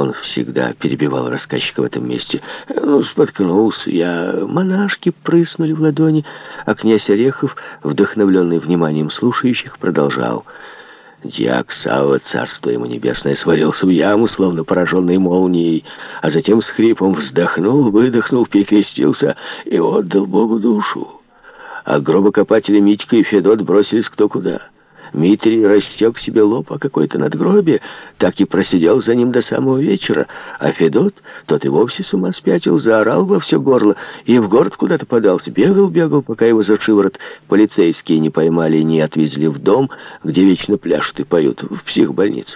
Он всегда перебивал рассказчика в этом месте. Ну, споткнулся я. Монашки прыснули в ладони, а князь Орехов, вдохновленный вниманием слушающих, продолжал. Дьяк Савва, царство ему небесное, свалился в яму, словно пораженный молнией, а затем с хрипом вздохнул, выдохнул, перекрестился и отдал Богу душу. А гробокопатели Митька и Федот бросились кто куда. Митрий растек себе лоб о какое-то надгробие, так и просидел за ним до самого вечера, а Федот, тот и вовсе с ума спятил, заорал во все горло и в город куда-то подался, бегал, пока его за шиворот полицейские не поймали и не отвезли в дом, где вечно пляшут и поют, в психбольницу.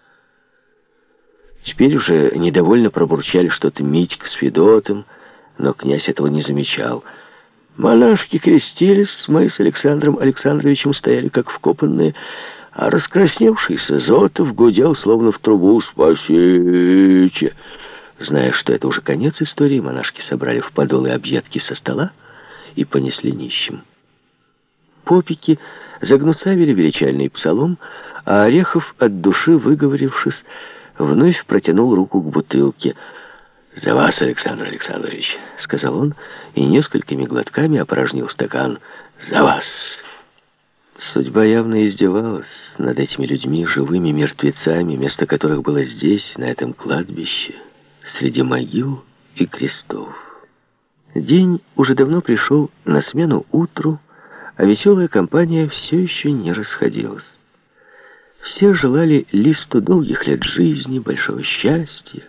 Теперь уже недовольно пробурчали что-то Митька с Федотом, но князь этого не замечал. Монашки крестились, мы с Александром Александровичем стояли как вкопанные, а раскрасневшийся Зотов гудел, словно в трубу: «Спасите!» Зная, что это уже конец истории, монашки собрали в подолы объедки со стола и понесли нищим. Попики загнусавили величальный псалом, а Орехов, от души выговорившись, вновь протянул руку к бутылке. «За вас, Александр Александрович», — сказал он, и несколькими глотками опорожнил стакан. «За вас». Судьба явно издевалась над этими людьми, живыми мертвецами, место которых было здесь, на этом кладбище, среди могил и крестов. День уже давно пришел на смену утру, а веселая компания все еще не расходилась. Все желали Листу долгих лет жизни, большого счастья.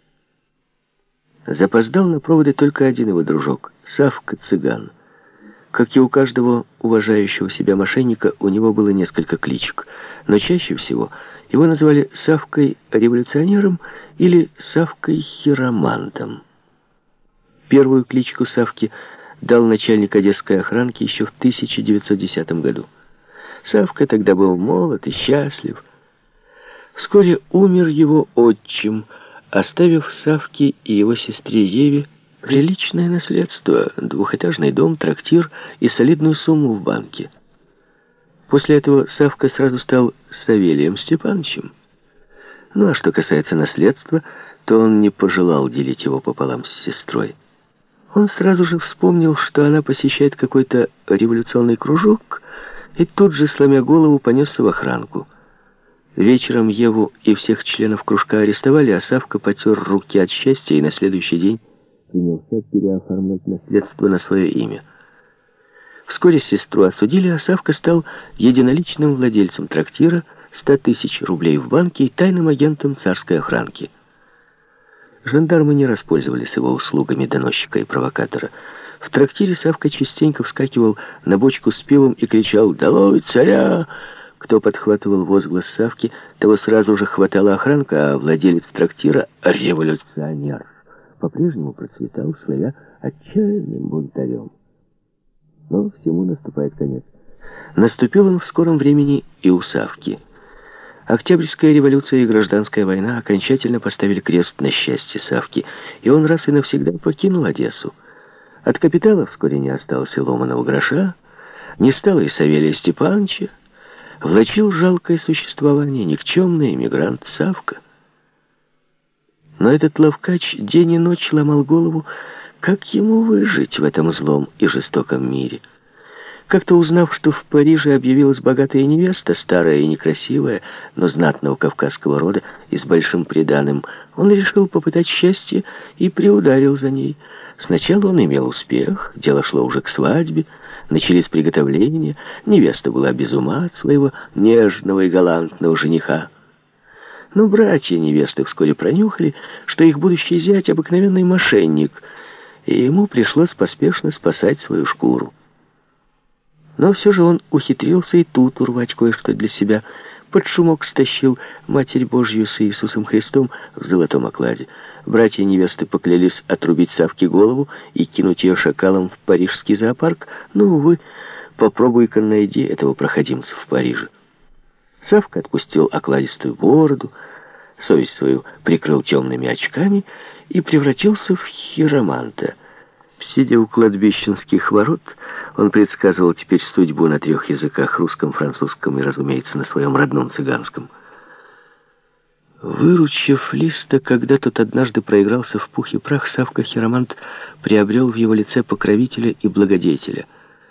Запоздал на проводы только один его дружок, Савка-цыган. Как и у каждого уважающего себя мошенника, у него было несколько кличек, но чаще всего его называли Савкой-революционером или Савкой-хиромантом. Первую кличку Савке дал начальник одесской охранки еще в 1910 году. Савка тогда был молод и счастлив. Вскоре умер его отчим, оставив Савке и его сестре Еве приличное наследство, двухэтажный дом, трактир и солидную сумму в банке. После этого Савка сразу стал Савелием Степановичем. Ну а что касается наследства, то он не пожелал делить его пополам с сестрой. Он сразу же вспомнил, что она посещает какой-то революционный кружок, и тут же, сломя голову, понесся в охранку. Вечером Еву и всех членов кружка арестовали, а Савка потер руки от счастья и на следующий день принялся переоформлять наследство на свое имя. Вскоре сестру осудили, а Савка стал единоличным владельцем трактира, 100 тысяч рублей в банке и тайным агентом царской охранки. Жандармы не распользовались его услугами доносчика и провокатора. В трактире Савка частенько вскакивал на бочку с пивом и кричал «Долой царя!». Кто подхватывал возглас Савки, того сразу же хватала охранка, а владелец трактира, революционер, по-прежнему процветал, славя отчаянным бунтарем. Но всему наступает конец. Наступил он в скором времени и у Савки. Октябрьская революция и гражданская война окончательно поставили крест на счастье Савки, и он раз и навсегда покинул Одессу. От капитала вскоре не осталось и ломаного гроша, не стало и Савелия Степановича. Влачил жалкое существование никчемный эмигрант Савка. Но этот ловкач день и ночь ломал голову, как ему выжить в этом злом и жестоком мире. Как-то узнав, что в Париже объявилась богатая невеста, старая и некрасивая, но знатного кавказского рода и с большим приданым, он решил попытать счастье и приударил за ней. Сначала он имел успех, дело шло уже к свадьбе, начались приготовления, невеста была без ума от своего нежного и галантного жениха. Но братья невесты вскоре пронюхали, что их будущий зять — обыкновенный мошенник, и ему пришлось поспешно спасать свою шкуру. Но все же он ухитрился и тут урвать кое-что для себя. Под шумок стащил Матерь Божью с Иисусом Христом в золотом окладе. Братья невесты поклялись отрубить Савке голову и кинуть ее шакалом в парижский зоопарк. Ну, увы, попробуй-ка найди этого проходимца в Париже. Савка отпустил окладистую бороду, совесть свою прикрыл темными очками и превратился в хироманта. Сидя у кладбищенских ворот, он предсказывал теперь судьбу на 3 языках: русском, французском и, разумеется, на своем родном цыганском. Выручив Листа, когда тот однажды проигрался в пух и прах, Савка Хиромант приобрел в его лице покровителя и благодетеля.